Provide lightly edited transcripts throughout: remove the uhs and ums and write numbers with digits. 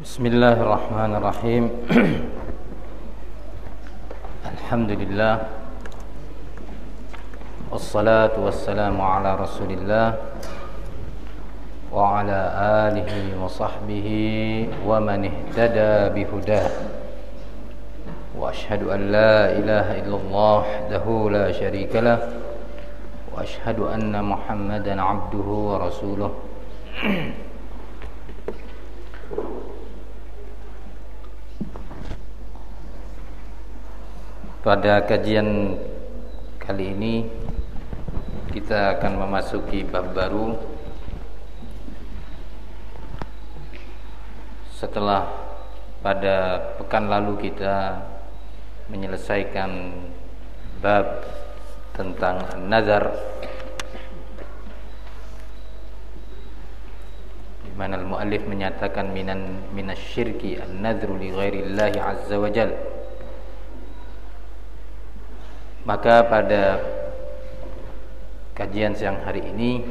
Bismillahirrahmanirrahim. Alhamdulillah. Wassalatu wassalamu ala Rasulillah wa ala alihi wa sahbihi wa man ihtada bihudah. Wa ashhadu an la ilaha illallah wahdahu la syarika lah wa ashhadu anna Muhammadan abduhu wa rasuluh. Pada kajian kali ini kita akan memasuki bab baru setelah pada pekan lalu kita menyelesaikan bab tentang nazar, di mana al-muallif menyatakan minasyirki an-nadhru li ghairillahi azza wa jalla. Maka pada kajian siang hari ini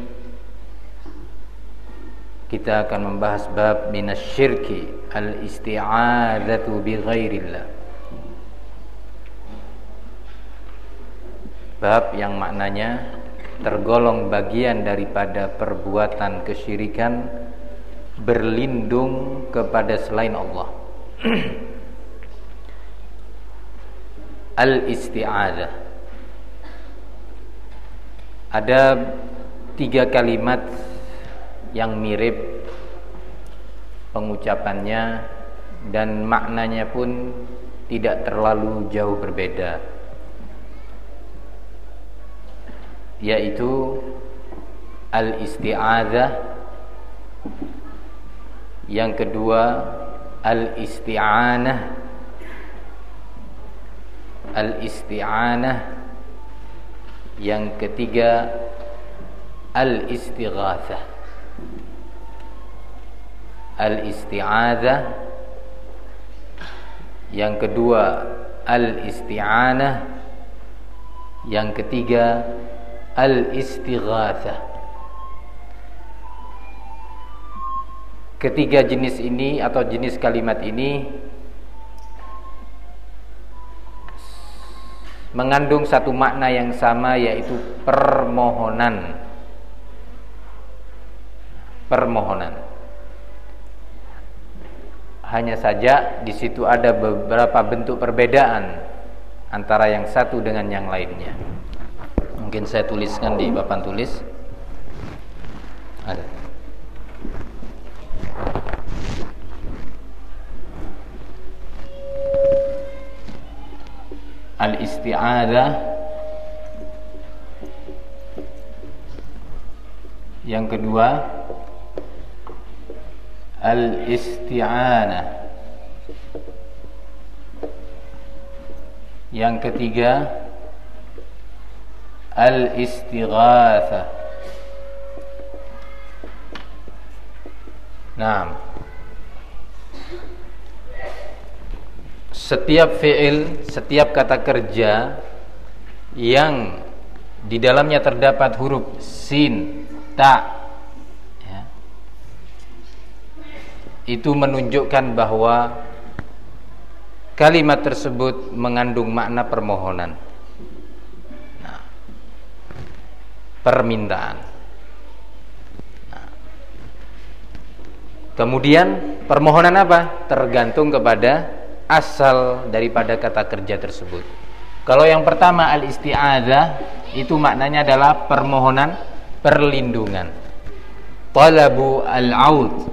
kita akan membahas bab minasyirki al-isti'adzatu bi ghairillah. Bab yang maknanya tergolong bagian daripada perbuatan kesyirikan berlindung kepada selain Allah. Al-isti'adzah. Ada 3 kalimat yang mirip pengucapannya dan maknanya pun tidak terlalu jauh berbeda, yaitu al-isti'adzah, yang kedua al-isti'anah, yang ketiga al-istighatsah. Al-isti'adzah, yang kedua al-isti'anah, yang ketiga al-istighatsah. Ketiga jenis ini atau jenis kalimat ini mengandung satu makna yang sama, yaitu permohonan. Hanya saja di situ ada beberapa bentuk perbedaan antara yang satu dengan yang lainnya. Mungkin saya tuliskan di papan tulis. Ada. Al-isti'adzah, yang kedua al-isti'anah, yang ketiga al-istighatsah. Nah, setiap fi'il, setiap kata kerja yang di dalamnya terdapat huruf sin, ta, ya, itu menunjukkan bahwa kalimat tersebut mengandung makna permohonan, nah, permintaan. Nah, kemudian permohonan apa? Tergantung kepada asal daripada kata kerja tersebut. Kalau yang pertama al-isti'adzah, itu maknanya adalah permohonan perlindungan. Talabu al-aud.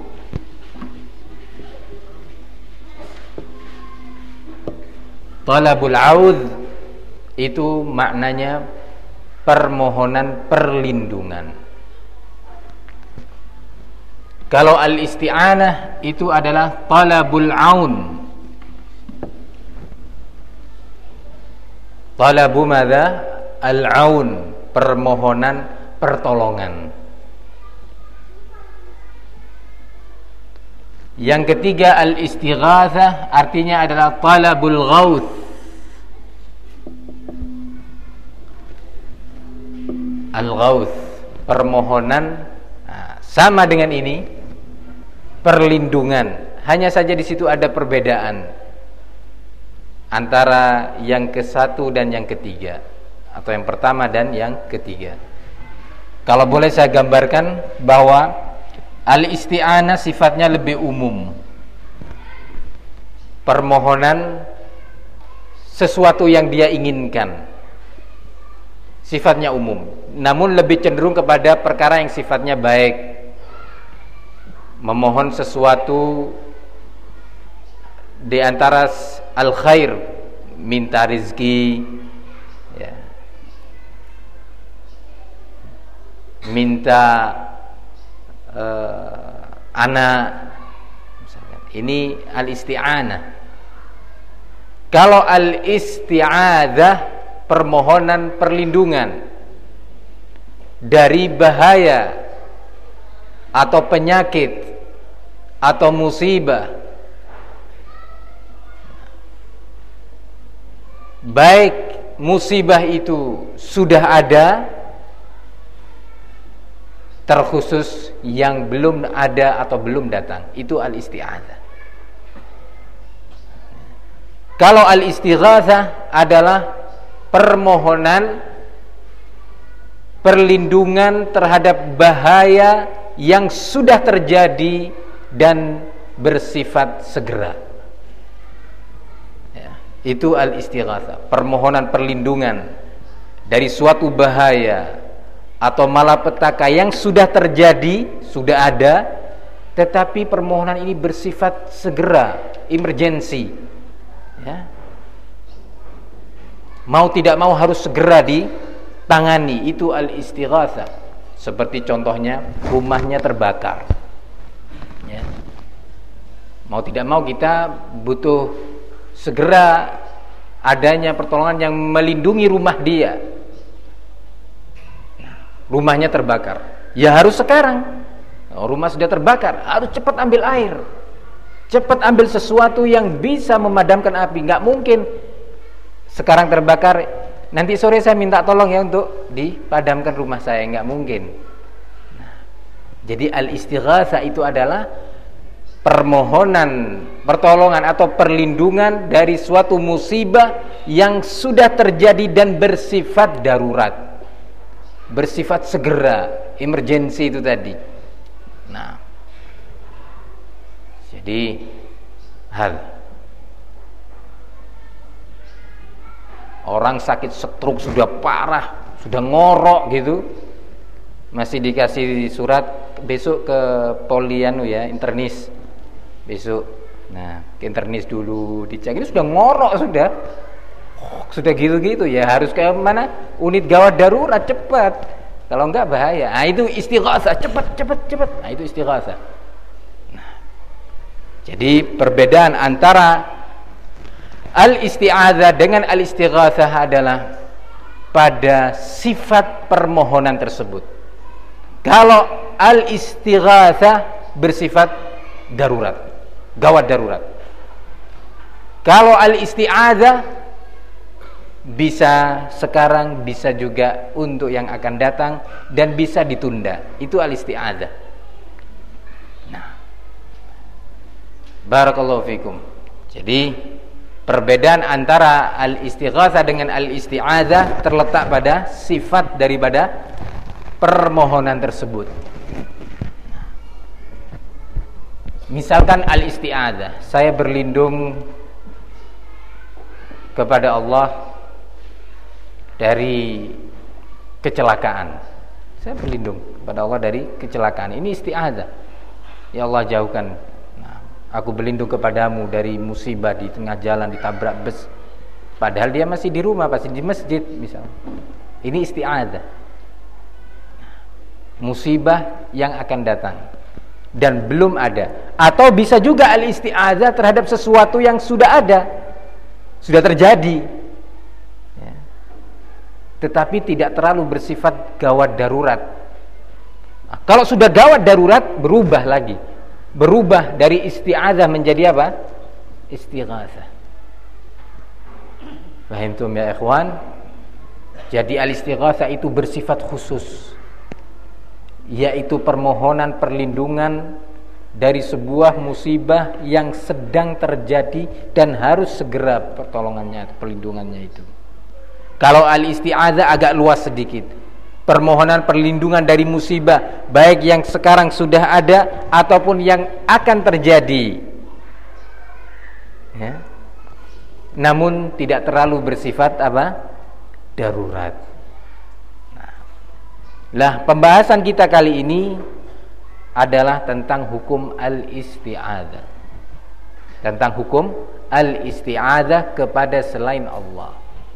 Talabul aud itu maknanya permohonan perlindungan. Kalau al-isti'anah itu adalah talabul aun. Talabu madza? Al-aun, permohonan pertolongan. Yang ketiga al-istighatsah, artinya adalah talabul ghauth. Al-ghauth, permohonan, sama dengan ini perlindungan, hanya saja di situ ada perbedaan antara yang ke-1 dan yang ketiga, atau yang pertama dan yang ketiga. Kalau boleh saya gambarkan bahwa al-isti'anah sifatnya lebih umum. Permohonan sesuatu yang dia inginkan, sifatnya umum, namun lebih cenderung kepada perkara yang sifatnya baik. Memohon sesuatu di antara al-khair, minta rezeki, ya, minta anak, misalkan. Ini al-isti'anah. Kalau al-isti'adzah, permohonan perlindungan dari bahaya atau penyakit atau musibah, baik musibah itu sudah ada, terkhusus yang belum ada atau belum datang, itu al-isti'adzah. Kalau al-istighatsah adalah permohonan perlindungan terhadap bahaya yang sudah terjadi dan bersifat segera, ya, itu al-istighatsah, permohonan perlindungan dari suatu bahaya atau malapetaka yang sudah terjadi, sudah ada, tetapi permohonan ini bersifat segera, emergency, ya. Mau tidak mau harus segera ditangani, itu al-istighatsah. Seperti contohnya rumahnya terbakar, ya. Mau tidak mau kita butuh segera adanya pertolongan yang melindungi rumah dia. Rumahnya terbakar, ya harus sekarang. Rumah sudah terbakar, harus cepat ambil air, cepat ambil sesuatu yang bisa memadamkan api. Nggak mungkin sekarang terbakar, nanti sore saya minta tolong ya untuk dipadamkan rumah saya. Nggak mungkin. Nah, jadi al-istighatsah itu adalah permohonan pertolongan atau perlindungan dari suatu musibah yang sudah terjadi dan bersifat darurat, bersifat segera, emergency itu tadi. Nah, jadi orang sakit stroke sudah parah, sudah ngorok gitu, masih dikasih surat besok ke polianu ya, internis besok. Nah, ke internis dulu dicek, ini sudah ngorok, sudah gitu-gitu ya, harus ke mana? Unit gawat darurat cepat, kalau enggak bahaya. Nah, itu istighatsah, cepat. Nah, itu istighatsah. Jadi perbedaan antara al-isti'adzah dengan al-istighatsah adalah pada sifat permohonan tersebut. Kalau al-istighatsah bersifat darurat, gawat darurat. Kalau al-isti'adzah bisa sekarang, bisa juga untuk yang akan datang, dan bisa ditunda. Itu al-isti'adzah. Barakallahu fikum. Jadi perbedaan antara al-istighatsah dengan al-isti'adzah terletak pada sifat daripada permohonan tersebut. Misalkan al-isti'adzah, saya berlindung kepada Allah dari kecelakaan. Saya berlindung kepada Allah dari kecelakaan. Ini isti'adzah. Ya Allah, jauhkan aku berlindung kepadamu dari musibah di tengah jalan, ditabrak bus. Padahal dia masih di rumah, pasti di masjid misalnya. Ini isti'adzah. Musibah yang akan datang dan belum ada. Atau bisa juga al-isti'adzah terhadap sesuatu yang sudah ada, sudah terjadi, ya, tetapi tidak terlalu bersifat gawat darurat. Nah, kalau sudah gawat darurat, berubah lagi, berubah dari isti'adzah menjadi apa? Istighatsah. Fahimtum ya ikhwan? Jadi al-istighatsah itu bersifat khusus, yaitu permohonan perlindungan dari sebuah musibah yang sedang terjadi dan harus segera pertolongannya, perlindungannya itu. Kalau al-isti'adzah agak luas sedikit, permohonan perlindungan dari musibah baik yang sekarang sudah ada ataupun yang akan terjadi, ya. Namun tidak terlalu bersifat darurat. Nah, pembahasan kita kali ini adalah tentang hukum al-isti'adzah. Tentang hukum al-isti'adzah kepada selain Allah.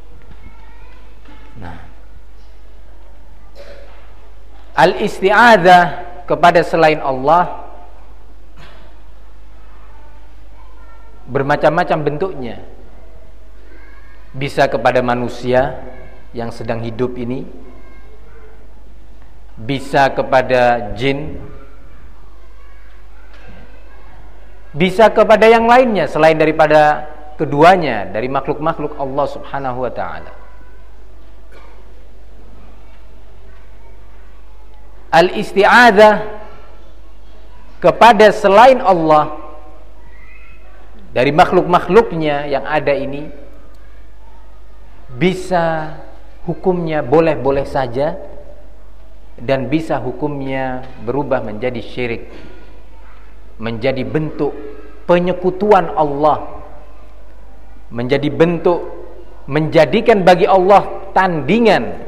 Nah, al-isti'adzah kepada selain Allah bermacam-macam bentuknya. Bisa kepada manusia yang sedang hidup ini, bisa kepada jin, bisa kepada yang lainnya selain daripada keduanya dari makhluk-makhluk Allah Subhanahu wa ta'ala. Al-isti'adzah kepada selain Allah dari makhluk-makhluknya yang ada ini bisa hukumnya boleh-boleh saja dan bisa hukumnya berubah menjadi syirik, menjadi bentuk penyekutuan Allah, menjadi bentuk menjadikan bagi Allah tandingan.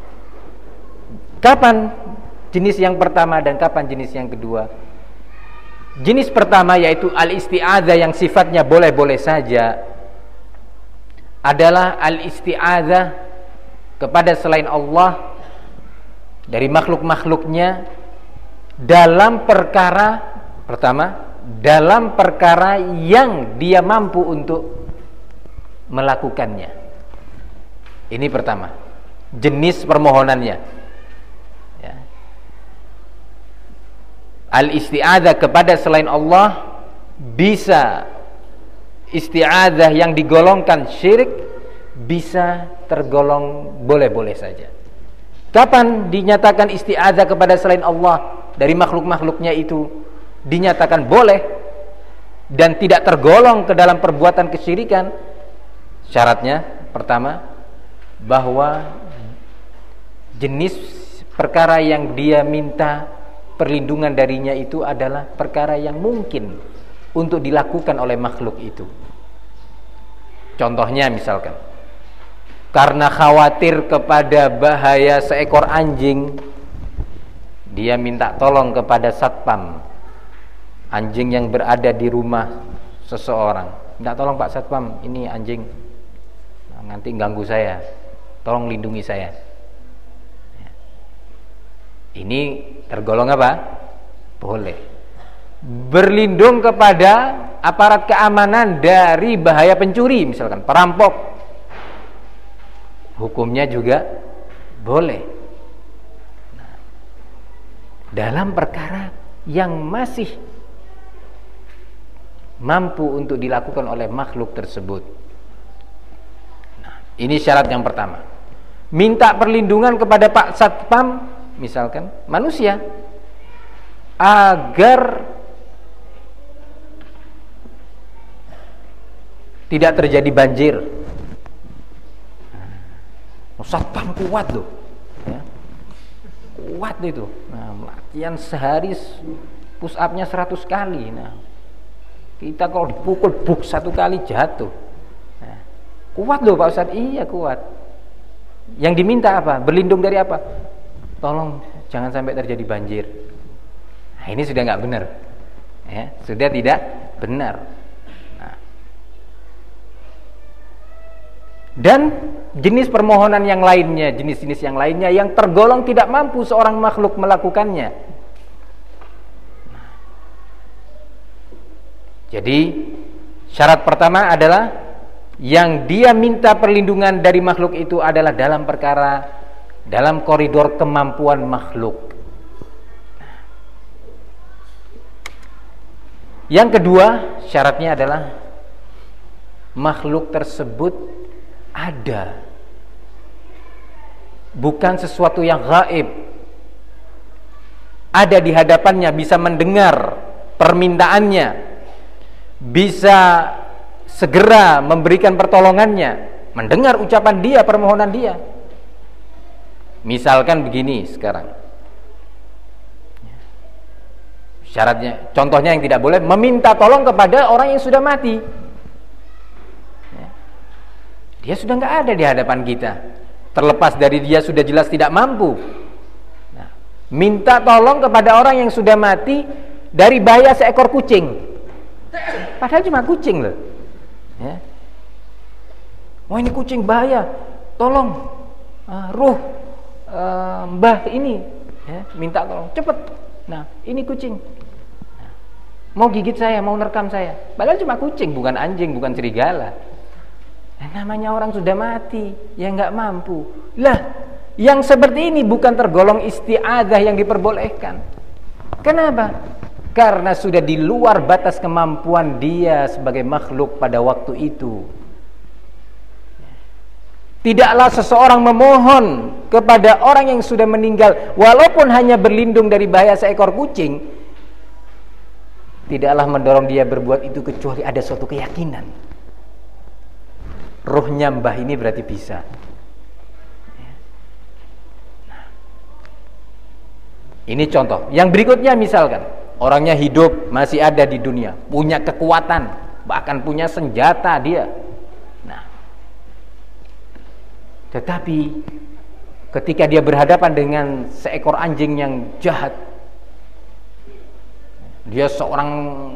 Kapan jenis yang pertama dan kapan jenis yang kedua? Jenis pertama yaitu al-isti'adzah yang sifatnya boleh-boleh saja adalah al-isti'adzah kepada selain Allah dari makhluk-makhluknya dalam perkara pertama, dalam perkara yang dia mampu untuk melakukannya. Ini pertama, jenis permohonannya, ya. Al-isti'adzah kepada selain Allah bisa isti'adzah yang digolongkan syirik, bisa tergolong boleh-boleh saja. Kapan dinyatakan isti'adzah kepada selain Allah dari makhluk-makhluknya itu dinyatakan boleh dan tidak tergolong ke dalam perbuatan kesyirikan? Syaratnya pertama, bahwa jenis perkara yang dia minta perlindungan darinya itu adalah perkara yang mungkin untuk dilakukan oleh makhluk itu. Contohnya misalkan, karena khawatir kepada bahaya seekor anjing, dia minta tolong kepada satpam anjing yang berada di rumah seseorang. Minta tolong Pak Satpam, ini anjing nanti ganggu saya, tolong lindungi saya. Ini tergolong apa? Boleh. Berlindung kepada aparat keamanan dari bahaya pencuri, misalkan perampok, hukumnya juga boleh. Nah, dalam perkara yang masih mampu untuk dilakukan oleh makhluk tersebut. Nah, ini syarat yang pertama. Minta perlindungan kepada Pak Satpam, misalkan manusia, agar tidak terjadi banjir. Satpam kuat loh, ya. Kuat itu. Nah, latihan sehari push up-nya 100 kali. Nah, kita kalau dipukul buk 1 kali jatuh. Nah, kuat loh Pak Ustadz. Iya kuat. Yang diminta apa? Berlindung dari apa? Tolong jangan sampai terjadi banjir. Nah, ini sudah nggak benar, ya, sudah tidak benar. Nah, dan jenis permohonan yang lainnya, jenis-jenis yang lainnya yang tergolong tidak mampu seorang makhluk melakukannya. Nah, jadi syarat pertama adalah yang dia minta perlindungan dari makhluk itu adalah dalam perkara, dalam koridor kemampuan makhluk. Yang kedua, syaratnya adalah makhluk tersebut ada, bukan sesuatu yang gaib, ada di hadapannya, bisa mendengar permintaannya, bisa segera memberikan pertolongannya, mendengar ucapan dia, permohonan dia. Misalkan begini sekarang, syaratnya, contohnya yang tidak boleh, meminta tolong kepada orang yang sudah mati. Dia sudah nggak ada di hadapan kita, terlepas dari dia sudah jelas tidak mampu. Nah, minta tolong kepada orang yang sudah mati dari bahaya seekor kucing, padahal cuma kucing loh. Ya. Wah, ini kucing bahaya, tolong ruh mbah ini, ya, minta tolong cepet. Nah, ini kucing, mau gigit saya, mau nerkam saya, padahal cuma kucing, bukan anjing, bukan serigala. Namanya orang sudah mati, ya nggak mampu. Lah, yang seperti ini bukan tergolong isti'adzah yang diperbolehkan. Kenapa? Karena sudah di luar batas kemampuan dia sebagai makhluk pada waktu itu. Tidaklah seseorang memohon kepada orang yang sudah meninggal, walaupun hanya berlindung dari bahaya seekor kucing, tidaklah mendorong dia berbuat itu kecuali ada suatu keyakinan. Ruhnya mbah ini berarti bisa. Nah, ini contoh. Yang berikutnya misalkan orangnya hidup, masih ada di dunia, punya kekuatan, bahkan punya senjata dia. Nah, tetapi ketika dia berhadapan dengan seekor anjing yang jahat, dia seorang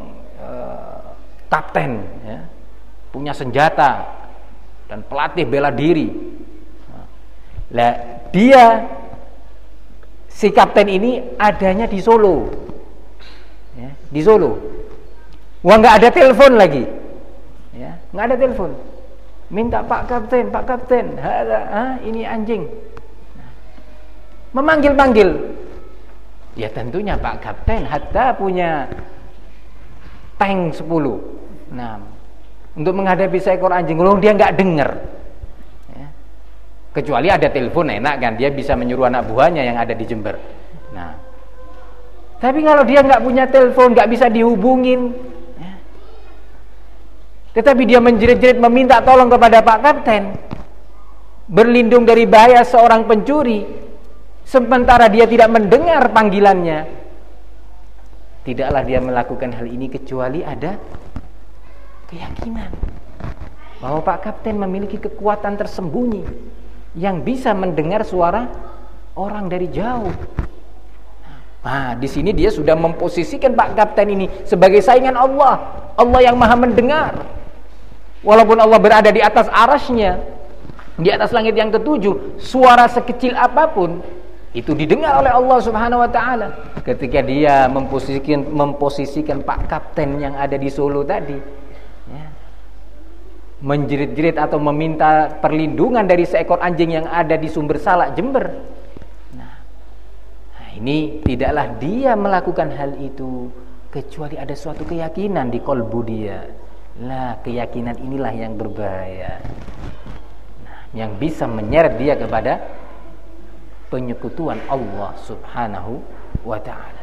kapten, ya, punya senjata dan pelatih bela diri. Lah, dia si kapten ini adanya di Solo, ya, di Solo. Wah, nggak ada telepon lagi, ya, nggak ada telepon. Minta Pak Kapten, ini anjing. Memanggil-panggil. Ya tentunya Pak Kapten hatta punya tank 10. Nah, untuk menghadapi seekor anjing, loh dia nggak dengar, ya. Kecuali ada telepon enak kan, dia bisa menyuruh anak buahnya yang ada di Jember. Nah, tapi kalau dia nggak punya telepon, nggak bisa dihubungin, ya, tetapi dia menjerit-jerit meminta tolong kepada Pak Kapten, berlindung dari bahaya seorang pencuri, sementara dia tidak mendengar panggilannya, tidaklah dia melakukan hal ini kecuali ada keyakinan bahwa Pak Kapten memiliki kekuatan tersembunyi yang bisa mendengar suara orang dari jauh. Nah, di sini dia sudah memposisikan Pak Kapten ini sebagai saingan Allah, Allah yang Maha mendengar. Walaupun Allah berada di atas arasnya, di atas langit yang ketujuh, suara sekecil apapun itu didengar oleh Allah Subhanahu wa taala. Ketika dia memposisikan Pak Kapten yang ada di Solo tadi, ya, menjerit-jerit atau meminta perlindungan dari seekor anjing yang ada di Sumber Salak, Jember. Nah, ini tidaklah dia melakukan hal itu kecuali ada suatu keyakinan di kolbu dia. Lah, keyakinan inilah yang berbahaya. Nah, yang bisa menyeret dia kepada penyekutuan Allah Subhanahu wa ta'ala.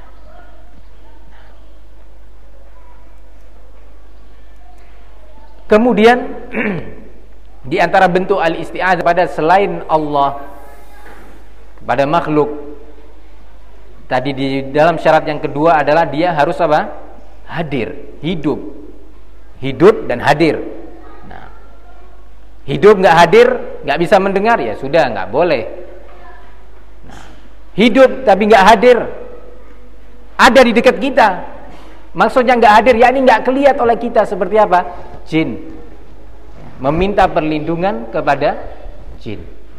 Kemudian di antara bentuk al-isti'adzah pada selain Allah pada makhluk tadi, di dalam syarat yang kedua adalah dia harus apa? Hadir, hidup dan hadir. Nah, hidup nggak hadir, nggak bisa mendengar, ya sudah nggak boleh. Nah, hidup tapi nggak hadir, ada di dekat kita. Maksudnya nggak hadir, yakni nggak kelihatan oleh kita. Seperti apa? Jin. Meminta perlindungan kepada jin.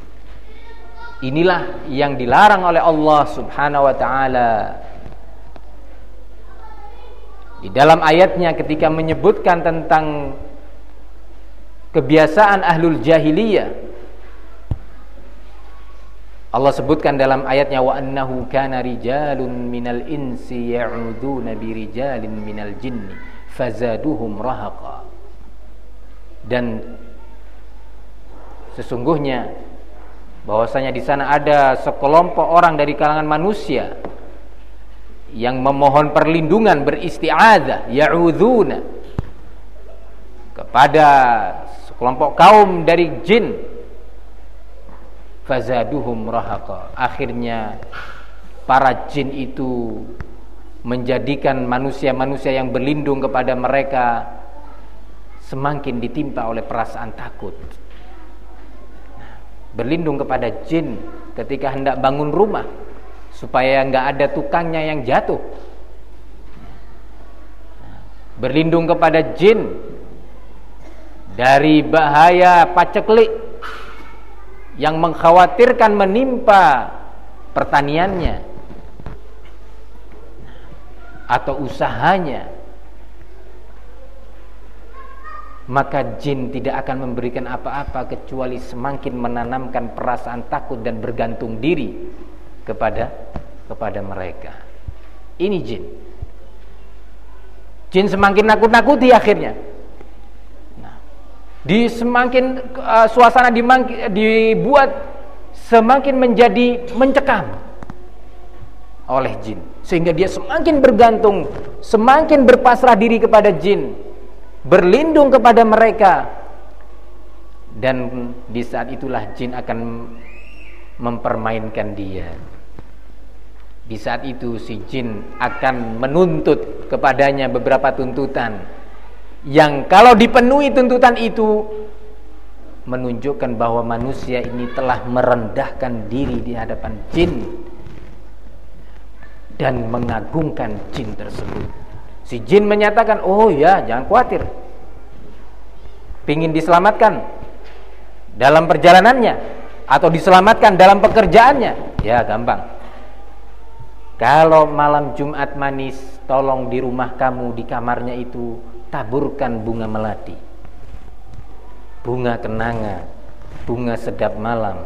Inilah yang dilarang oleh Allah Subhanahu wa ta'ala. Di dalam ayatnya ketika menyebutkan tentang kebiasaan ahlul jahiliyah, Allah sebutkan dalam ayatnya, wa annahu kana rijalun minal insi ya'uduna birijalin minal jinni fazaduhum rahaqa. Dan sesungguhnya bahwasanya di sana ada sekelompok orang dari kalangan manusia yang memohon perlindungan, beristi'adzah, ya'udzuna kepada sekelompok kaum dari jin, fazaduhum rahaqa. Akhirnya para jin itu menjadikan manusia-manusia yang berlindung kepada mereka semakin ditimpa oleh perasaan takut. Berlindung kepada jin ketika hendak bangun rumah supaya enggak ada tukangnya yang jatuh. Berlindung kepada jin dari bahaya paceklik yang mengkhawatirkan menimpa pertaniannya atau usahanya. Maka jin tidak akan memberikan apa-apa kecuali semakin menanamkan perasaan takut dan bergantung diri kepada mereka. Ini jin. Jin semakin nakut-nakuti akhirnya. Semakin suasana dibuat semakin menjadi mencekam oleh jin, sehingga dia semakin bergantung, semakin berpasrah diri kepada jin, berlindung kepada mereka. Dan di saat itulah jin akan mempermainkan dia. Di saat itu si jin akan menuntut kepadanya beberapa tuntutan yang kalau dipenuhi tuntutan itu menunjukkan bahwa manusia ini telah merendahkan diri di hadapan jin dan mengagungkan jin tersebut. Si jin menyatakan, oh ya, jangan khawatir, pingin diselamatkan dalam perjalanannya atau diselamatkan dalam pekerjaannya, ya gampang. Kalau malam Jumat manis, tolong di rumah kamu, di kamarnya itu taburkan bunga melati, bunga kenanga, bunga sedap malam.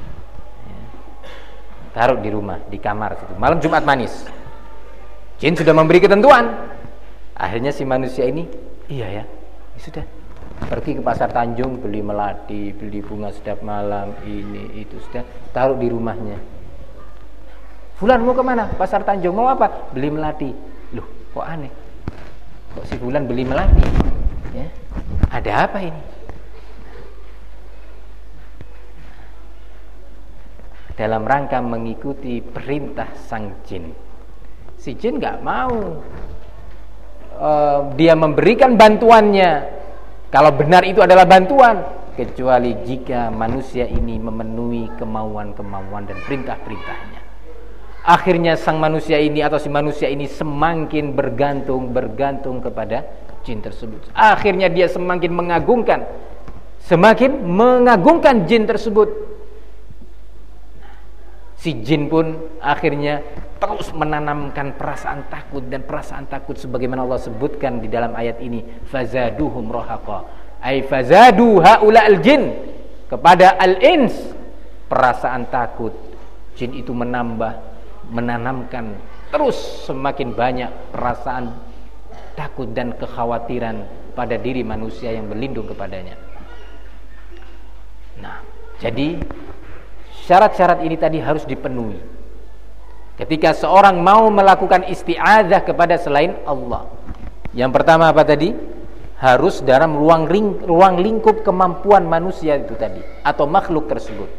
Taruh di rumah, di kamar situ. Malam Jumat manis. Jin sudah memberi ketentuan. Akhirnya si manusia ini, iya ya, sudah. Pergi ke pasar Tanjung, beli melati, beli bunga sedap malam, ini itu, sudah taruh di rumahnya. Fulan mau kemana? Pasar Tanjung. Mau apa? Beli melati. Loh, kok aneh? Kok si Fulan beli melati? Ya. Ada apa ini? Dalam rangka mengikuti perintah sang jin. Si jin gak mau dia memberikan bantuannya, kalau benar itu adalah bantuan, kecuali jika manusia ini memenuhi kemauan-kemauan dan perintah-perintahnya. Akhirnya sang manusia ini atau si manusia ini semakin bergantung kepada jin tersebut. Akhirnya dia semakin mengagungkan jin tersebut. Si jin pun akhirnya terus menanamkan perasaan takut, dan perasaan takut sebagaimana Allah sebutkan di dalam ayat ini, fazaduhum rahaqa, ay fazadu haula al-jin, kepada al-ins perasaan takut. Jin itu menanamkan terus semakin banyak perasaan takut dan kekhawatiran pada diri manusia yang berlindung kepadanya. Nah, jadi syarat-syarat ini tadi harus dipenuhi ketika seorang mau melakukan isti'adzah kepada selain Allah. Yang pertama apa tadi? Harus dalam ruang lingkup kemampuan manusia itu tadi, atau makhluk tersebut.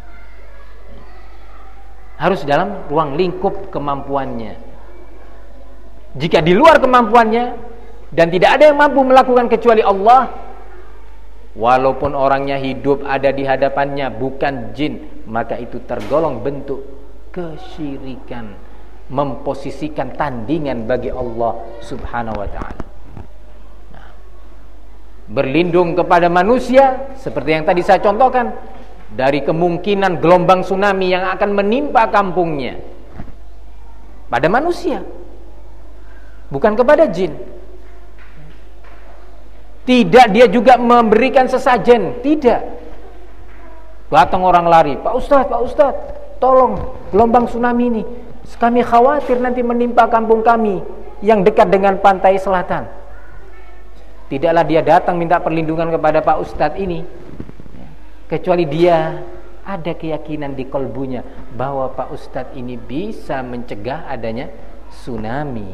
Harus dalam ruang lingkup kemampuannya. Jika di luar kemampuannya dan tidak ada yang mampu melakukan kecuali Allah, walaupun orangnya hidup ada di hadapannya bukan jin, maka itu tergolong bentuk kesyirikan, memposisikan tandingan bagi Allah Subhanahu wa ta'ala. Nah, berlindung kepada manusia seperti yang tadi saya contohkan, dari kemungkinan gelombang tsunami yang akan menimpa kampungnya, pada manusia, bukan kepada jin. Tidak dia juga memberikan sesajen, tidak. Datang orang lari, Pak Ustadz, tolong, gelombang tsunami ini, kami khawatir nanti menimpa kampung kami yang dekat dengan pantai selatan. Tidaklah dia datang minta perlindungan kepada Pak Ustadz ini, kecuali dia ada keyakinan di kolbunya bahwa Pak Ustadz ini bisa mencegah adanya tsunami.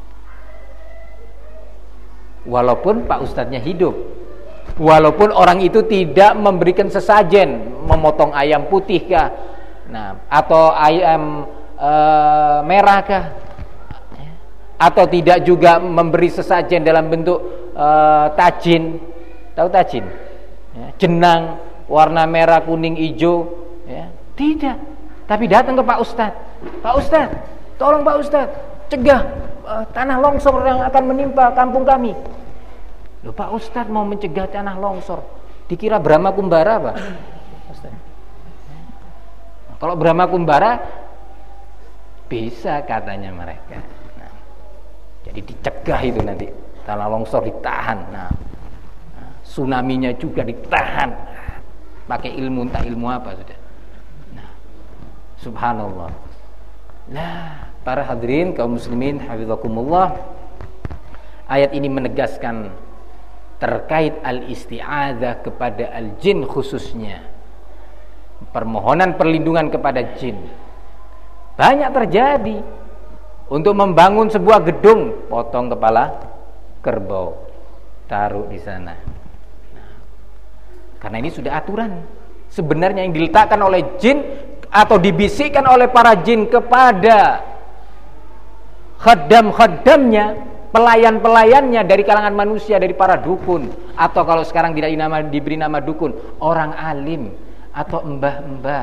Walaupun Pak Ustadznya hidup, walaupun orang itu tidak memberikan sesajen, memotong ayam putih kah, atau ayam merah kah, atau tidak juga memberi sesajen dalam bentuk tajin. Tahu tajin? Jenang warna merah, kuning, hijau, tidak. Tapi datang ke Pak Ustadz. Pak Ustadz, tolong Pak Ustadz, cegah tanah longsor yang akan menimpa kampung kami. Loh, Pak Ustadz mau mencegah tanah longsor, dikira Brahma Kumbara Pak Ustadz? Kalau Brahma Kumbara bisa katanya mereka. Jadi dicegah itu nanti tanah longsor ditahan. Tsunami-nya juga ditahan. Pakai ilmu, entah ilmu apa sudah. Subhanallah. Nah, para hadirin kaum muslimin hafizakumullah, ayat ini menegaskan terkait al-isti'adzah kepada al-jin khususnya, permohonan perlindungan kepada jin. Banyak terjadi. Untuk membangun sebuah gedung, potong kepala kerbau, taruh di sana. Karena ini sudah aturan. Sebenarnya yang diletakkan oleh jin atau dibisikkan oleh para jin kepada khaddam-khaddamnya, pelayan-pelayannya dari kalangan manusia, dari para dukun, atau kalau sekarang tidak diberi nama dukun, orang alim atau mbah-mbah,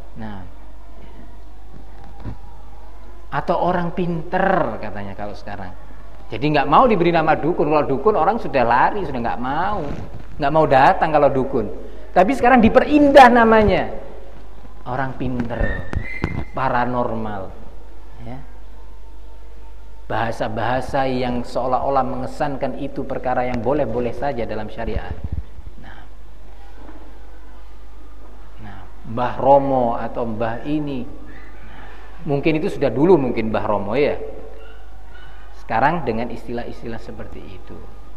atau orang pinter katanya kalau sekarang. Jadi nggak mau diberi nama dukun. Kalau dukun orang sudah lari, sudah nggak mau datang kalau dukun. Tapi sekarang diperindah namanya, orang pinter, paranormal, bahasa-bahasa yang seolah-olah mengesankan itu perkara yang boleh-boleh saja dalam syariat. Mbah Romo atau Mbah ini, mungkin itu sudah dulu, mungkin Mbah Romo ya. Sekarang dengan istilah-istilah seperti itu.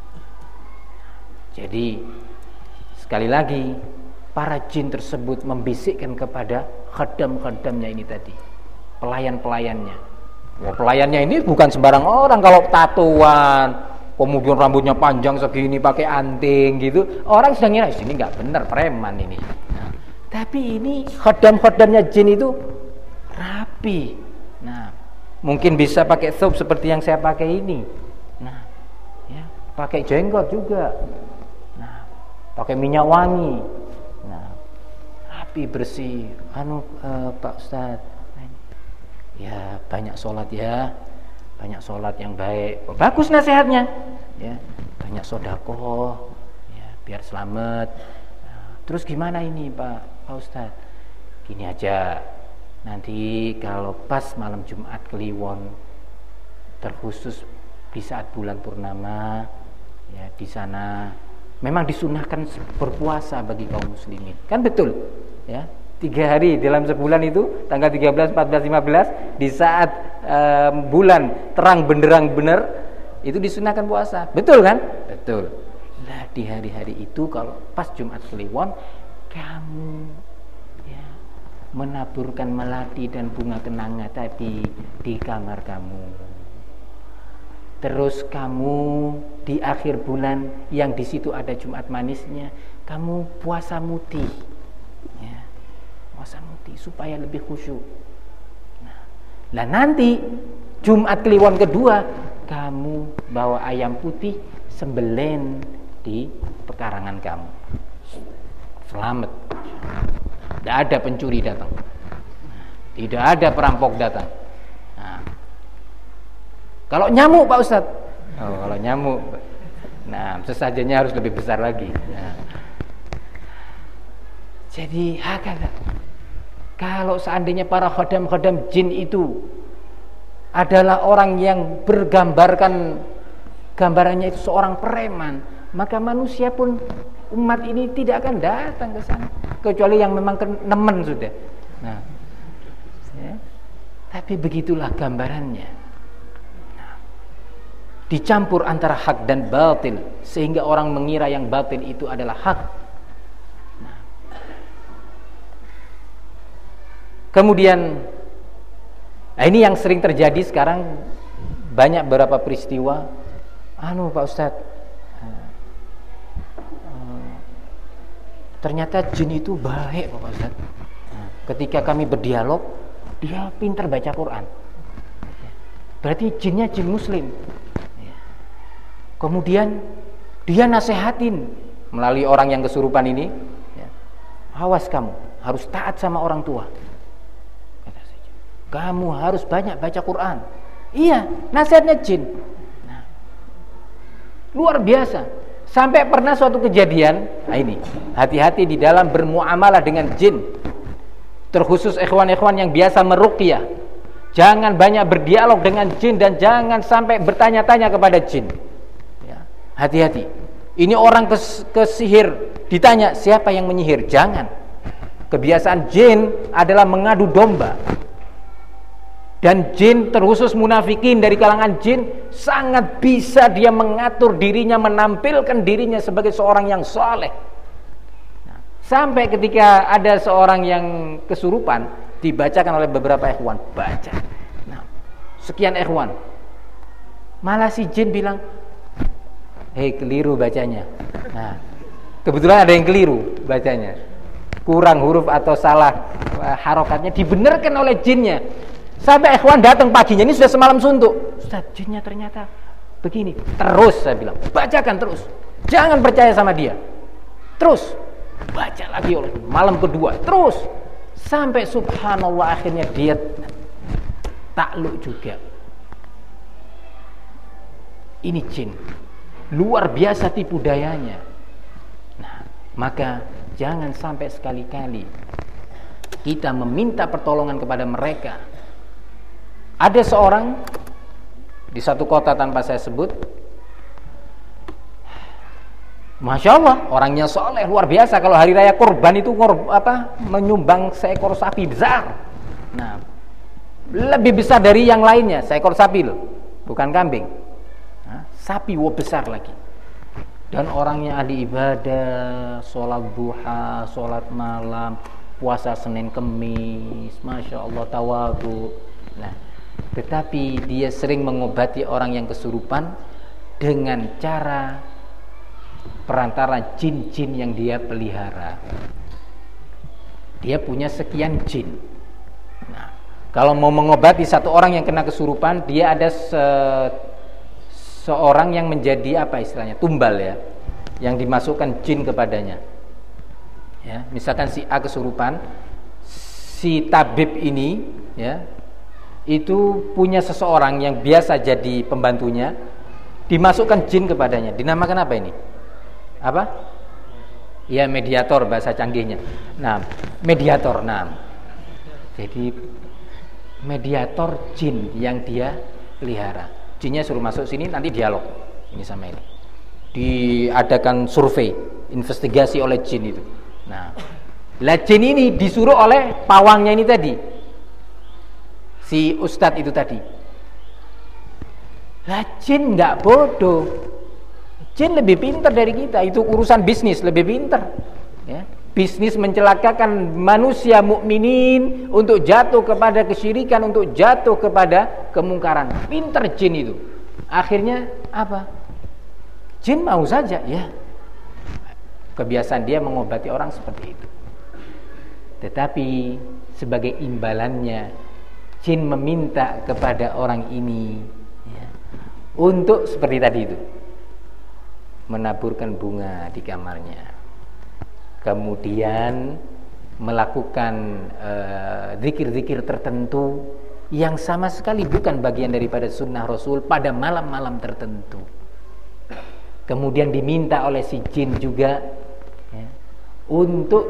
Jadi sekali lagi, para jin tersebut membisikkan kepada khaddam-khaddamnya ini tadi, pelayan-pelayannya. Pelayannya ini bukan sembarang orang. Kalau tatuan, kemudian rambutnya panjang segini, pakai anting gitu, orang sudah ngira ini nggak benar, preman ini. Tapi ini khaddam-khaddamnya jin itu rapi. Mungkin bisa pakai thawb seperti yang saya pakai ini. Pakai jenggot juga. Pakai minyak wangi. Rapi, bersih. Pak Ustadz, ya banyak sholat ya, banyak sholat yang baik. Bagus nasihatnya. Ya, banyak sedekah. Ya, biar selamat. Terus gimana ini Pak Ustadz? Gini aja. Nanti kalau pas malam Jumat Kliwon, terkhusus di saat bulan purnama, ya di sana memang disunahkan berpuasa bagi kaum muslimin. Kan betul? Ya, 3 hari dalam sebulan itu, tanggal 13, 14, 15, di saat bulan terang benderang benar, itu disunahkan puasa. Betul kan? Betul. Nah, di hari-hari itu kalau pas Jumat Kliwon, kamu menaburkan melati dan bunga kenanga tadi di kamar kamu. Terus kamu di akhir bulan yang di situ ada Jumat manisnya, kamu puasa muti, puasa muti supaya lebih khusyuk. Nah, nanti Jumat Kliwon kedua, kamu bawa ayam putih, sembelih di pekarangan kamu. Selamat. Tidak ada pencuri datang, tidak ada perampok datang. Kalau nyamuk Pak Ustadz, kalau nyamuk, sesajennya harus lebih besar lagi. Jadi kalau seandainya para khaddam-khaddam jin itu adalah orang yang bergambarkan gambarannya itu seorang preman, maka manusia pun, umat ini tidak akan datang ke sana, kecuali yang memang nemen sudah. Tapi begitulah gambarannya. Dicampur antara hak dan batil, sehingga orang mengira yang batil itu adalah hak. Kemudian Nah, ini yang sering terjadi sekarang, banyak beberapa peristiwa. Pak Ustadz, ternyata jin itu baik Pak Ustadz. Ketika kami berdialog, dia pintar baca Quran. Berarti jinnya jin muslim. Kemudian dia nasehatin melalui orang yang kesurupan ini, awas kamu, harus taat sama orang tua. Kamu harus banyak baca Quran. Iya, nasihatnya jin. Luar biasa. Sampai pernah suatu kejadian, ini, hati-hati di dalam bermuamalah dengan jin. Terkhusus ikhwan-ikhwan yang biasa meruqyah. Jangan banyak berdialog dengan jin dan jangan sampai bertanya-tanya kepada jin. Hati-hati. Ini orang kesihir, ditanya siapa yang menyihir? Jangan. Kebiasaan jin adalah mengadu domba. Dan jin, terkhusus munafikin dari kalangan jin, sangat bisa dia mengatur dirinya, menampilkan dirinya sebagai seorang yang saleh. Sampai ketika ada seorang yang kesurupan, dibacakan oleh beberapa ikhwan, baca. Sekian ikhwan. Malah si jin bilang, keliru bacanya. Kebetulan ada yang keliru bacanya. Kurang huruf atau salah harokatnya, dibenarkan oleh jinnya. Sampai ikhwan datang paginya, ini sudah semalam suntuk. Ustaz, jinnya ternyata begini. Terus saya bilang, bacakan terus. Jangan percaya sama dia. Terus baca lagi oleh malam kedua. Terus sampai subhanallah akhirnya dia takluk juga. Ini jin. Luar biasa tipu dayanya. Maka jangan sampai sekali-kali kita meminta pertolongan kepada mereka. Ada seorang di satu kota tanpa saya sebut, Masya Allah, orangnya soleh luar biasa. Kalau hari raya kurban itu menyumbang seekor sapi besar. Lebih besar dari yang lainnya. Seekor sapi loh, bukan kambing. Sapi besar lagi. Dan orangnya ahli ibadah, sholat duha, sholat malam, puasa Senin Kemis, Masya Allah, tawadhu. Tetapi dia sering mengobati orang yang kesurupan dengan cara perantara jin-jin yang dia pelihara. Dia punya sekian jin. Kalau mau mengobati satu orang yang kena kesurupan, dia ada seorang yang menjadi istilahnya tumbal ya, yang dimasukkan jin kepadanya. Ya, misalkan si A kesurupan, si tabib ini ya, itu punya seseorang yang biasa jadi pembantunya, dimasukkan jin kepadanya. Dinamakan apa ini? Apa? Ya, mediator bahasa canggihnya. Mediator. Jadi mediator jin yang dia pelihara. Jinnya suruh masuk sini, nanti dialog ini sama ini. Diadakan survei, investigasi oleh jin itu. Jin ini disuruh oleh pawangnya ini tadi, si ustadz itu tadi. Jin nggak bodoh. Jin lebih pintar dari kita. Itu urusan bisnis, lebih pintar. Ya. Bisnis mencelakakan manusia mukminin untuk jatuh kepada kesyirikan, untuk jatuh kepada kemungkaran. Pintar jin itu. Akhirnya apa? Jin mau saja, ya. Kebiasaan dia mengobati orang seperti itu. Tetapi sebagai imbalannya, jin meminta kepada orang ini ya, untuk seperti tadi itu, menaburkan bunga di kamarnya, kemudian melakukan zikir-zikir tertentu yang sama sekali bukan bagian daripada sunnah Rasul pada malam-malam tertentu. Kemudian diminta oleh si jin juga ya, untuk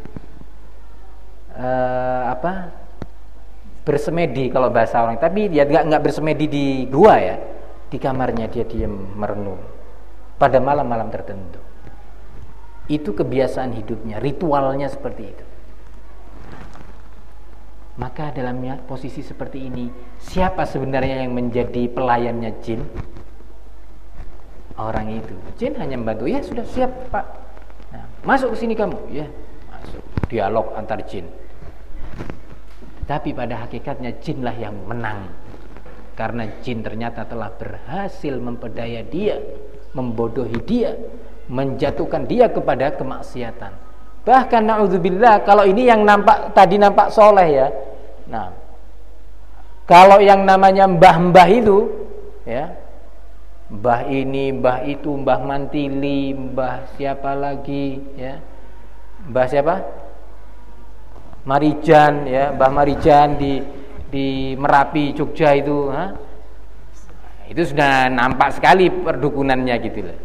bersemedi kalau bahasa orang, tapi dia nggak bersemedi di gua ya, di kamarnya dia diam merenung pada malam-malam tertentu. Itu kebiasaan hidupnya, ritualnya seperti itu. Maka dalam posisi seperti ini, siapa sebenarnya yang menjadi pelayannya jin? Orang itu. Jin hanya membantu, ya sudah siap Pak. Masuk ke sini kamu, ya masuk. Dialog antar jin. Tapi pada hakikatnya jinlah yang menang, karena jin ternyata telah berhasil memperdaya dia, membodohi dia, menjatuhkan dia kepada kemaksiatan. Bahkan naudzubillah, kalau ini yang nampak soleh ya. Nah, kalau yang namanya mbah-mbah itu ya, mbah ini, mbah itu, mbah Mantili, mbah siapa lagi ya, mbah siapa, Marijan ya, mbah Marijan di Merapi Jogja itu, itu sudah nampak sekali perdukunannya gitu loh.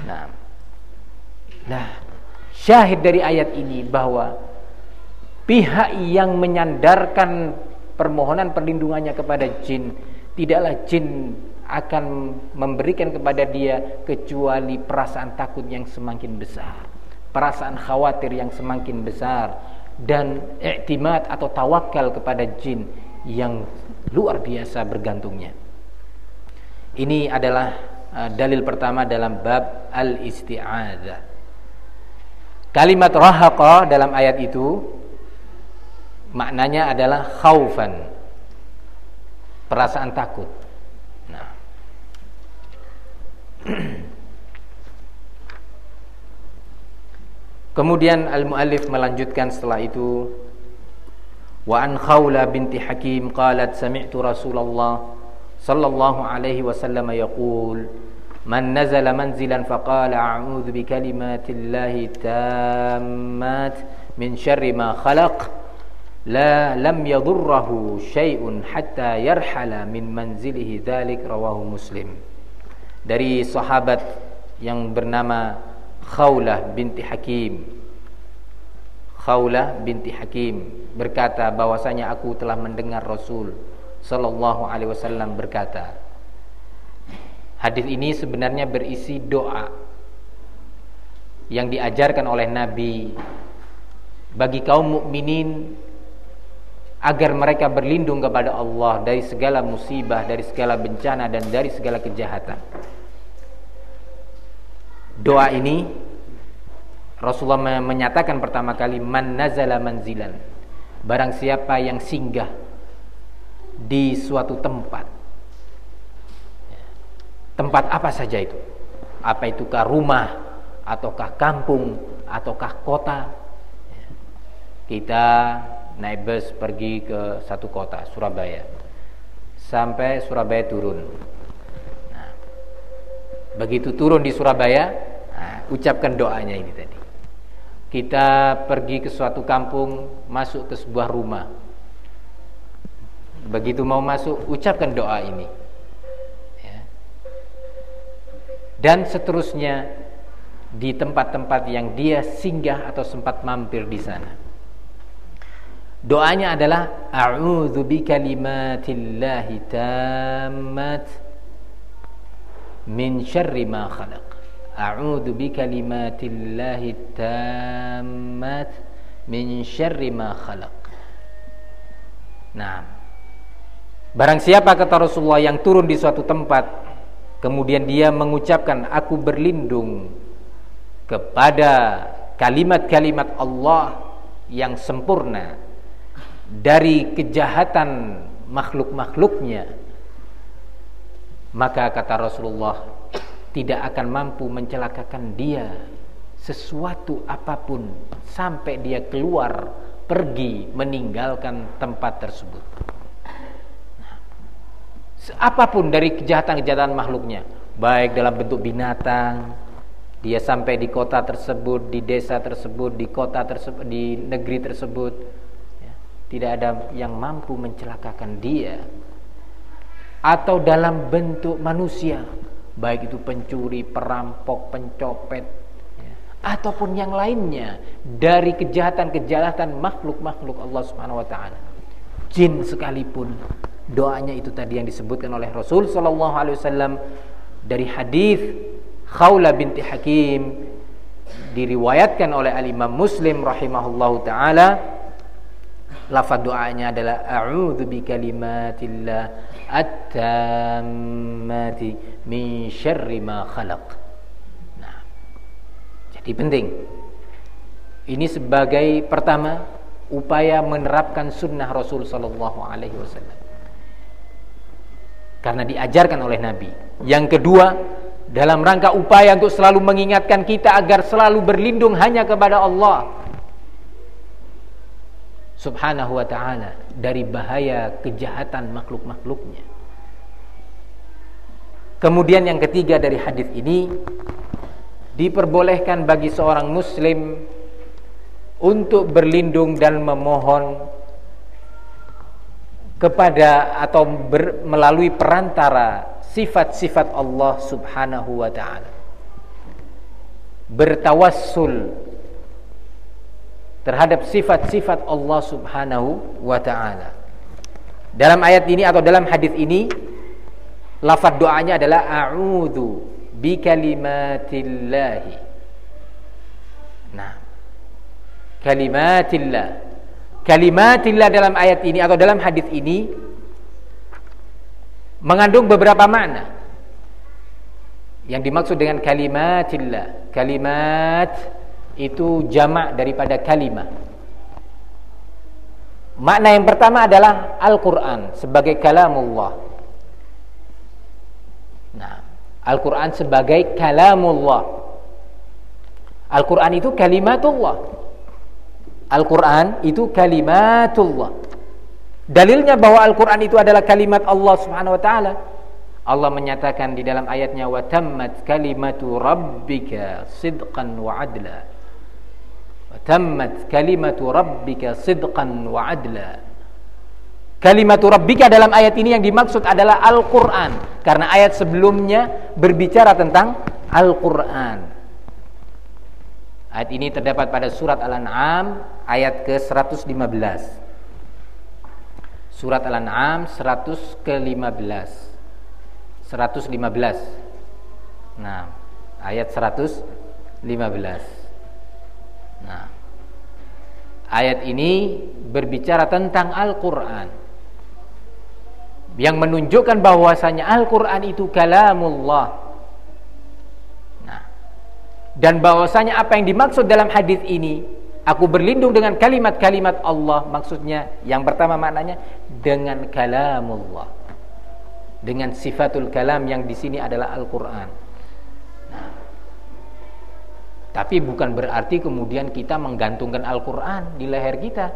Nah, syahid dari ayat ini bahwa pihak yang menyandarkan permohonan perlindungannya kepada jin, tidaklah jin akan memberikan kepada dia kecuali perasaan takut yang semakin besar, perasaan khawatir yang semakin besar, dan i'timad atau tawakal kepada jin yang luar biasa bergantungnya. Ini adalah dalil pertama dalam bab al-isti'adzah. Kalimat rahaqa dalam ayat itu maknanya adalah khaufan, perasaan takut. Nah, kemudian al-muallif melanjutkan setelah itu, wa an Khawla binti Hakim qalat sami'tu Rasulullah sallallahu alaihi wasallam yaqul man nazala manzilan faqala a'udzu bikalimatillahi tammat min syarri ma khalaq la lam yadurruhu syai'un hatta yarhala min manzilihi dzalik, rawahu Muslim. Dari sahabat yang bernama Khawlah binti Hakim. Khawlah binti Hakim berkata bahwasanya aku telah mendengar Rasul sallallahu alaihi wasallam berkata. Hadis ini sebenarnya berisi doa yang diajarkan oleh Nabi bagi kaum mukminin agar mereka berlindung kepada Allah dari segala musibah, dari segala bencana, dan dari segala kejahatan. Doa ini Rasulullah menyatakan pertama kali, man nazala manzilan, barang siapa yang singgah di suatu tempat. Tempat apa saja itu, apa itukah rumah, ataukah kampung, ataukah kota. Kita naik bus pergi ke satu kota, Surabaya. Sampai Surabaya turun. Nah, begitu turun di Surabaya, ucapkan doanya ini tadi. Kita pergi ke suatu kampung, masuk ke sebuah rumah. Begitu mau masuk, ucapkan doa ini. Dan seterusnya di tempat-tempat yang dia singgah atau sempat mampir di sana. Doanya adalah a'udzu bikalimatillahi tammat min syarri ma khalaq. A'udzu bikalimatillahi tammat min syarri ma khalaq. Nah, barang siapa, kata Rasulullah, yang turun di suatu tempat kemudian dia mengucapkan aku berlindung kepada kalimat-kalimat Allah yang sempurna dari kejahatan makhluk-makhluknya, maka kata Rasulullah tidak akan mampu mencelakakan dia sesuatu apapun sampai dia keluar, pergi, meninggalkan tempat tersebut. Apapun dari kejahatan-kejahatan makhluknya, baik dalam bentuk binatang, dia sampai di kota tersebut, di desa tersebut, di kota tersebut, di negeri tersebut, ya, tidak ada yang mampu mencelakakan dia. Atau dalam bentuk manusia, baik itu pencuri, perampok, pencopet, ya, ataupun yang lainnya dari kejahatan-kejahatan makhluk-makhluk Allah Subhanahu wa taala. Jin sekalipun, doanya itu tadi yang disebutkan oleh Rasul sallallahu alaihi wasallam dari hadis Khawla binti Hakim, diriwayatkan oleh al-Imam Muslim rahimahullahu taala. Lafaz doanya adalah a'udzu bikalimatillah at-tammati min syarri ma khalaq. Nah, jadi penting. Ini sebagai pertama upaya menerapkan sunnah Rasul sallallahu alaihi wasallam. Karena diajarkan oleh Nabi. Yang kedua, dalam rangka upaya untuk selalu mengingatkan kita agar selalu berlindung hanya kepada Allah Subhanahu wa ta'ala dari bahaya kejahatan makhluk-makhluknya. Kemudian yang ketiga dari hadis ini, diperbolehkan bagi seorang muslim untuk berlindung dan memohon kepada atau melalui perantara sifat-sifat Allah Subhanahu wa ta'ala, bertawassul terhadap sifat-sifat Allah Subhanahu wa ta'ala. Dalam ayat ini atau dalam hadis ini, lafaz doanya adalah a'udzu bi kalimatillahi. Nah, kalimatillah. Kalimatillah dalam ayat ini atau dalam hadis ini mengandung beberapa makna. Yang dimaksud dengan kalimatillah, kalimat itu jamak daripada kalimah. Makna yang pertama adalah Al-Quran sebagai kalamullah. Nah, Al-Quran sebagai kalamullah. Al-Quran itu kalimatullah. Al-Quran itu kalimatullah. Dalilnya bahwa Al-Quran itu adalah kalimat Allah Subhanahu wa ta'ala, Allah menyatakan di dalam ayatnya, wa tammat kalimatu rabbika sidqan wa adla. Wa tammat kalimatu rabbika sidqan wa adla. Kalimatu rabbika dalam ayat ini yang dimaksud adalah Al-Quran, karena ayat sebelumnya berbicara tentang Al-Quran. Ayat ini terdapat pada surat Al-An'am ayat ke-115. Surat Al-An'am 115. Nah, ayat 115. Nah, ayat ini berbicara tentang Al-Quran, yang menunjukkan bahwasanya Al-Quran itu kalamullah. Dan bahwasanya apa yang dimaksud dalam hadis ini, aku berlindung dengan kalimat-kalimat Allah, maksudnya yang pertama maknanya dengan kalamullah, dengan sifatul kalam yang di sini adalah Al-Quran. Nah, tapi bukan berarti kemudian kita menggantungkan Al-Quran di leher kita.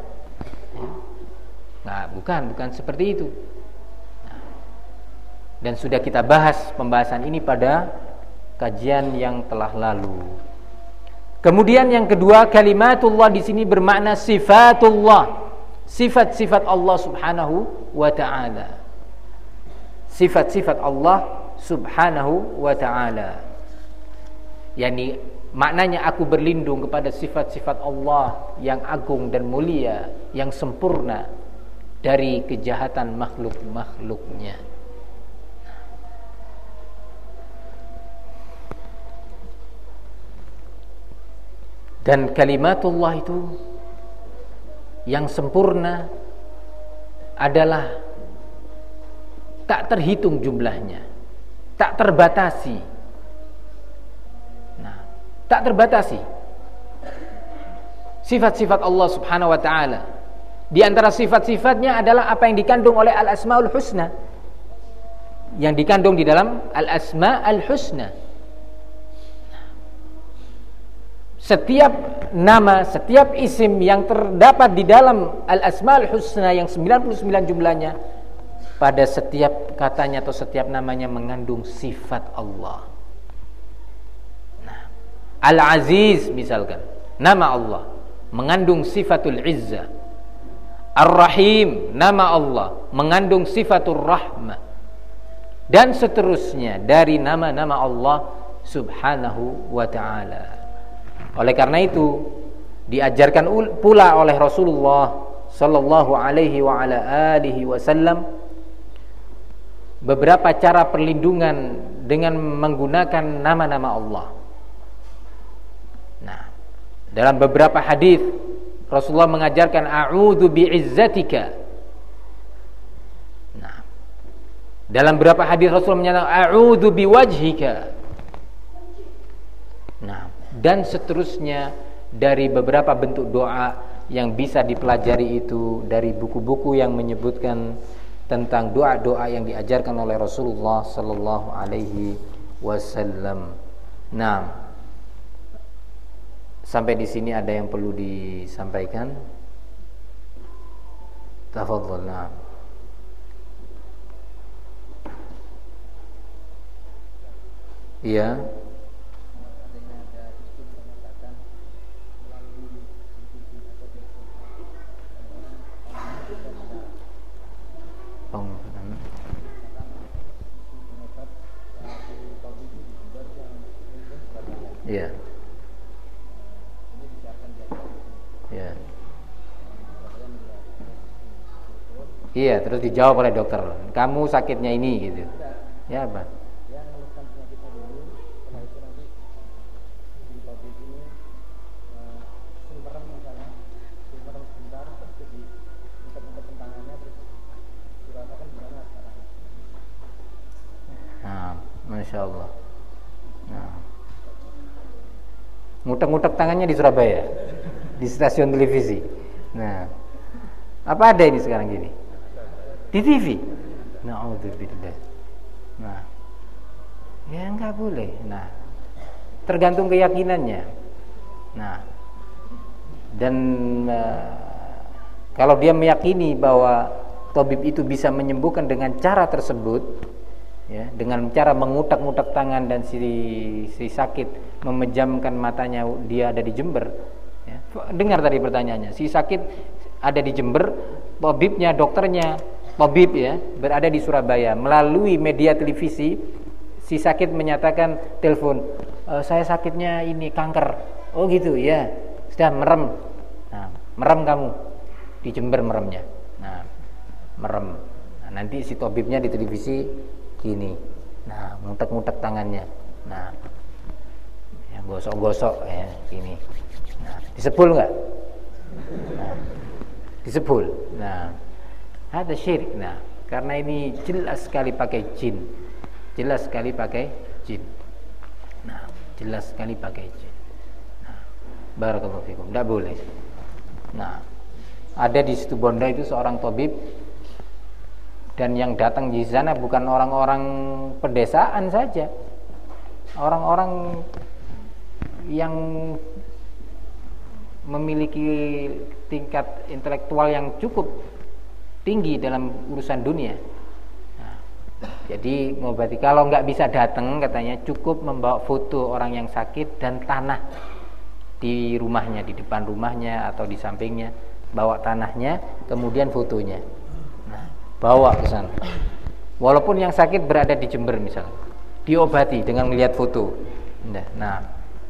Nah, bukan seperti itu. Nah, dan sudah kita bahas pembahasan ini pada kajian yang telah lalu. Kemudian yang kedua, kalimatullah di sini bermakna sifatullah, sifat-sifat Allah Subhanahu wa ta'ala. Sifat-sifat Allah Subhanahu wa ta'ala. Yani maknanya aku berlindung kepada sifat-sifat Allah yang agung dan mulia, yang sempurna dari kejahatan makhluk-makhluknya. Dan kalimatullah itu yang sempurna adalah tak terhitung jumlahnya, tak terbatasi. Nah, tak terbatasi. Sifat-sifat Allah Subhanahu wa ta'ala, di antara sifat-sifatnya adalah apa yang dikandung oleh Al-Asmaul Husna, yang dikandung di dalam Al-Asmaul Husna. Setiap nama, setiap isim yang terdapat di dalam Al-Asmaul Husna yang 99 jumlahnya, pada setiap katanya atau setiap namanya mengandung sifat Allah. Nah, Al-Aziz misalkan, nama Allah mengandung sifatul Izzah. Ar-Rahim, nama Allah mengandung sifatul Rahmah. Dan seterusnya dari nama-nama Allah Subhanahu wa ta'ala. Oleh karena itu diajarkan pula oleh Rasulullah sallallahu alaihi wa ala alihi wasallam beberapa cara perlindungan dengan menggunakan nama-nama Allah. Nah, dalam beberapa hadis Rasulullah mengajarkan a'udzu bi'izzatika. Nah, dalam beberapa hadis Rasulullah menyatakan a'udzu biwajhika. Nah, dan seterusnya dari beberapa bentuk doa yang bisa dipelajari itu dari buku-buku yang menyebutkan tentang doa-doa yang diajarkan oleh Rasulullah sallallahu alaihi wasallam. Nah, sampai di sini ada yang perlu disampaikan? Tafadhal. Nah. Iya. Iya. Iya. Iya, terus dijawab oleh dokter, kamu sakitnya ini gitu. Ya apa? Nah, Masya Allah. Nah. Ngutek-ngutek tangannya di Surabaya, di stasiun televisi. Nah, apa ada ini sekarang gini? Di TV. Na'udzubillah. Nah, ya nggak boleh. Nah, tergantung keyakinannya. Nah, dan kalau dia meyakini bahwa tabib itu bisa menyembuhkan dengan cara tersebut, ya, dengan cara mengutak-ngutak tangan dan si sakit memejamkan matanya, dia ada di Jember. Ya. Dengar tadi pertanyaannya, si sakit ada di Jember, tabibnya, dokternya, tabib ya, berada di Surabaya. Melalui media televisi, si sakit menyatakan telepon, saya sakitnya ini kanker. Oh gitu ya, sudah merem. Nah, merem kamu di Jember meremnya. Nah, merem. Nah, nanti si tabibnya di televisi gini, nah ngutek-ngutek tangannya, nah yang gosok-gosok ya gini, nah disebul nggak? Nah, disebul. Nah, ada syirik. Nah, karena ini jelas sekali pakai jin, jelas sekali pakai jin. Nah, jelas sekali pakai jin. Nah, barakallahu fikum, tidak boleh. Nah, ada di situ Bondo itu seorang tabib. Dan yang datang di sana bukan orang-orang pedesaan saja, orang-orang yang memiliki tingkat intelektual yang cukup tinggi dalam urusan dunia. Nah, jadi ngobati, kalau nggak bisa datang katanya cukup membawa foto orang yang sakit dan tanah di rumahnya, di depan rumahnya atau di sampingnya, bawa tanahnya, kemudian fotonya. Bawa ke sana. Walaupun yang sakit berada di Jember misalnya, diobati dengan melihat foto. Nah,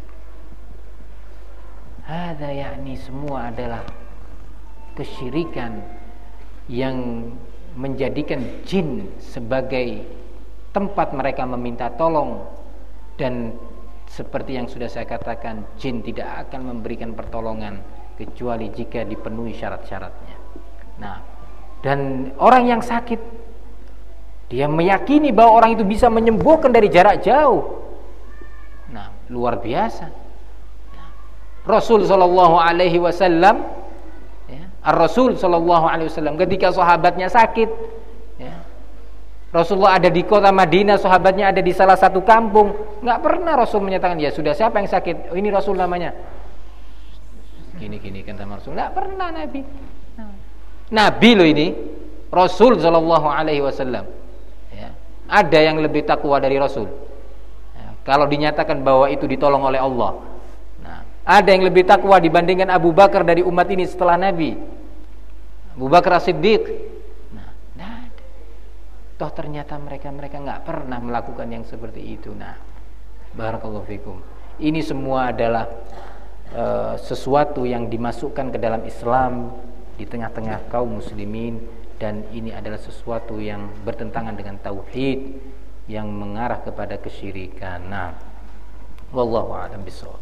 ada yakni semua adalah kesyirikan yang menjadikan jin sebagai tempat mereka meminta tolong, dan seperti yang sudah saya katakan, jin tidak akan memberikan pertolongan kecuali jika dipenuhi syarat-syaratnya. Nah, dan orang yang sakit, dia meyakini bahwa orang itu bisa menyembuhkan dari jarak jauh. Nah, luar biasa. Rasul sallallahu alaihi wasallam, ya, Ar-Rasul sallallahu alaihi wasallam ketika sahabatnya sakit, ya, Rasulullah ada di kota Madinah, sahabatnya ada di salah satu kampung, nggak pernah Rasul menyatakan, ya sudah siapa yang sakit? Oh, ini Rasul namanya. Gini kan sama Rasul, nggak pernah Nabi. Nabi loh ini, Rasul sallallahu alaihi wasallam. Ya, ada yang lebih takwa dari Rasul. Ya, kalau dinyatakan bahwa itu ditolong oleh Allah. Nah, ada yang lebih takwa dibandingkan Abu Bakar dari umat ini setelah Nabi. Abu Bakar As-Siddiq. Nah, ada. Toh ternyata mereka nggak pernah melakukan yang seperti itu. Nah, barakallahu fikum. Ini semua adalah sesuatu yang dimasukkan ke dalam Islam di tengah-tengah kaum muslimin, dan ini adalah sesuatu yang bertentangan dengan tauhid yang mengarah kepada kesyirikan. Nah, wallahu a'lam bishawab.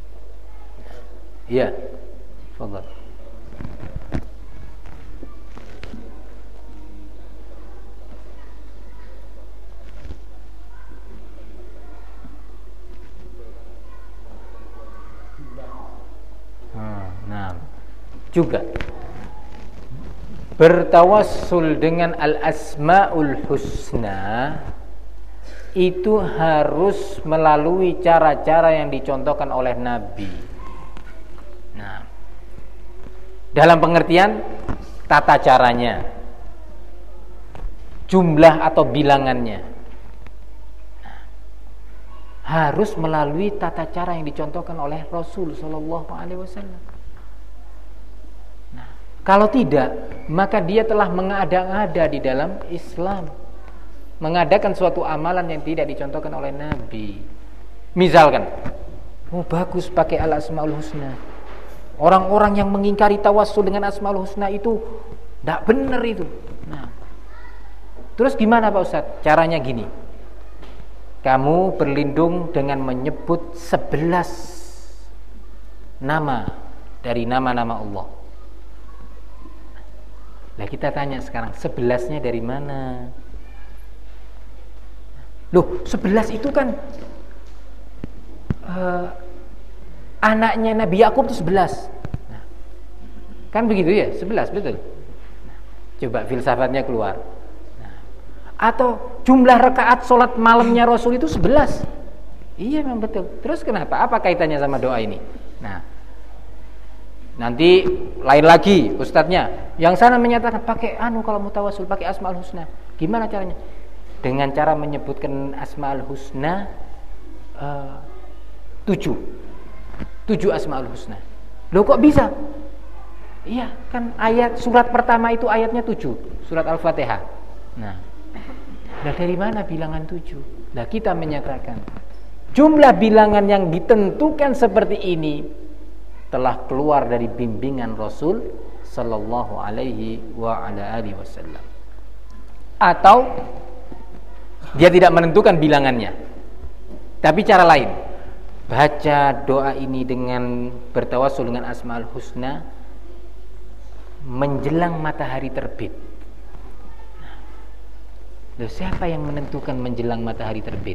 Ya, fadhal. Nah, juga bertawassul dengan al-asmaul husna itu harus melalui cara-cara yang dicontohkan oleh Nabi. Nah, dalam pengertian tata caranya, jumlah atau bilangannya, harus melalui tata cara yang dicontohkan oleh Rasul Sallallahu Alaihi Wasallam. Nah, kalau tidak, maka dia telah mengada-ngada di dalam Islam, mengadakan suatu amalan yang tidak dicontohkan oleh Nabi. Misalkan, bagus pakai al-asmaul husna. Orang-orang yang mengingkari tawassul dengan asmaul husna itu tidak benar itu. Nah, terus gimana Pak Ustadz? Caranya gini. Kamu berlindung dengan menyebut 11 nama dari nama-nama Allah. Nah, kita tanya sekarang, 11-nya dari mana? Loh, 11 itu kan anaknya Nabi Yakub itu 11. Nah, kan begitu ya, 11, betul. Nah, coba filsafatnya keluar. Nah, atau jumlah rakaat sholat malamnya Rasul itu 11. Iya memang betul. Terus kenapa? Apa kaitannya sama doa ini? Nah, nanti lain lagi ustadznya. Yang sana menyatakan pakai kalau mutawassul pakai asmaul husna. Gimana caranya? Dengan cara menyebutkan asmaul husna 7 asmaul husna. Loh kok bisa? Iya kan ayat surat pertama itu ayatnya 7, surat Al-Fatihah. Nah, dari mana bilangan 7? Nah, kita menyatakan jumlah bilangan yang ditentukan seperti ini telah keluar dari bimbingan Rasul Sallallahu Alaihi Wasallam. Atau dia tidak menentukan bilangannya, tapi cara lain, baca doa ini dengan bertawassul dengan asmaul husna menjelang matahari terbit. Loh, siapa yang menentukan menjelang matahari terbit?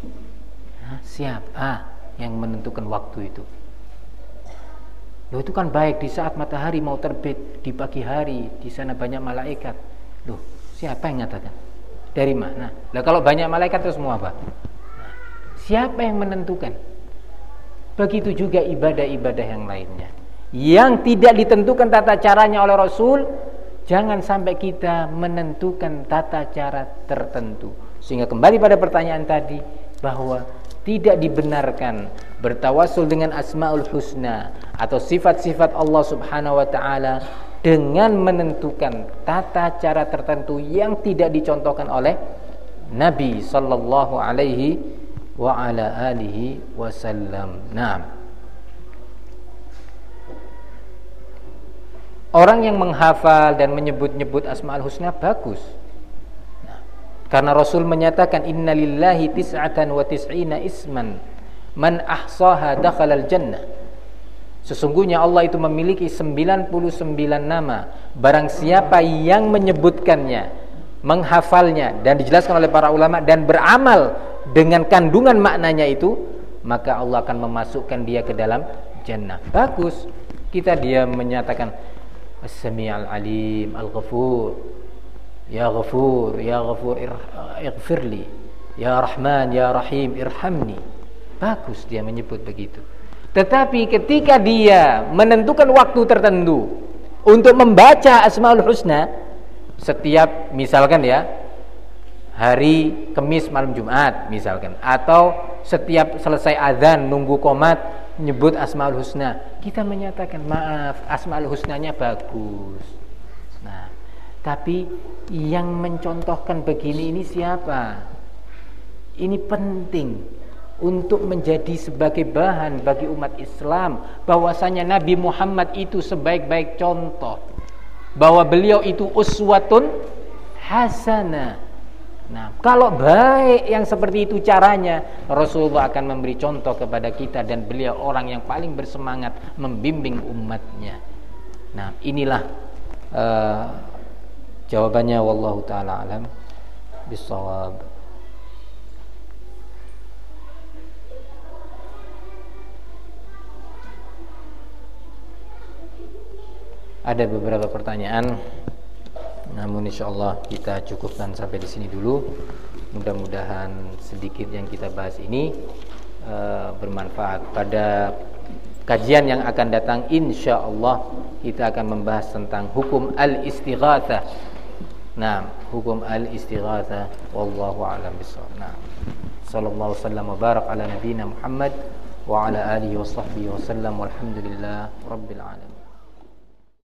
Siapa yang menentukan waktu itu? Loh, itu kan baik di saat matahari mau terbit di pagi hari, di sana banyak malaikat. Loh, siapa yang mengatakan? Dari mana? Lah kalau banyak malaikat terus semua apa? Siapa yang menentukan? Begitu juga ibadah-ibadah yang lainnya yang tidak ditentukan tata caranya oleh Rasul. Jangan sampai kita menentukan tata cara tertentu. Sehingga kembali pada pertanyaan tadi, bahwa tidak dibenarkan bertawassul dengan asmaul husna atau sifat-sifat Allah Subhanahu wa taala dengan menentukan tata cara tertentu yang tidak dicontohkan oleh Nabi sallallahu alaihi wa ala alihi wasallam. Nah, orang yang menghafal dan menyebut-nyebut asmaul husna bagus. Nah, karena Rasul menyatakan innalillahi tis'atan wa tis'ina isman man ahsaha dakhalal jannah. Sesungguhnya Allah itu memiliki 99 nama. Barang siapa yang menyebutkannya, menghafalnya, dan dijelaskan oleh para ulama dan beramal dengan kandungan maknanya itu, maka Allah akan memasukkan dia ke dalam jannah. Bagus. Dia menyatakan As-Sami'al Alim Al-Ghafur. Ya Ghafur, Ya Ghafur ighfirli. Ya Rahman, Ya Rahim irhamni. Bagus dia menyebut begitu. Tetapi ketika dia menentukan waktu tertentu untuk membaca asmaul husna, setiap misalkan ya hari Kamis malam Jumat misalkan, atau setiap selesai azan nunggu qomat nyebut asmaul husna, kita menyatakan maaf, asmaul husnanya bagus. Nah, tapi yang mencontohkan begini ini siapa? Ini penting untuk menjadi sebagai bahan bagi umat Islam, bahwasanya Nabi Muhammad itu sebaik-baik contoh, bahwa beliau itu uswatun hasanah. Nah, kalau baik yang seperti itu caranya, Rasulullah akan memberi contoh kepada kita, dan beliau orang yang paling bersemangat membimbing umatnya. Nah, inilah jawabannya, wallahu taala alam bissawab. ada beberapa pertanyaan, namun insyaallah kita cukupkan sampai di sini dulu. Mudah-mudahan sedikit yang kita bahas ini bermanfaat. Pada kajian yang akan datang insyaallah kita akan membahas tentang hukum al-istighatsah. Nah, hukum al-istighatsah wallahu a'lam bishawab. Nah, sallallahu wasallam wa barak ala nabiyyina Muhammad wa ala alihi wa sahbihi wa sallam walhamdulillah rabbil alamin.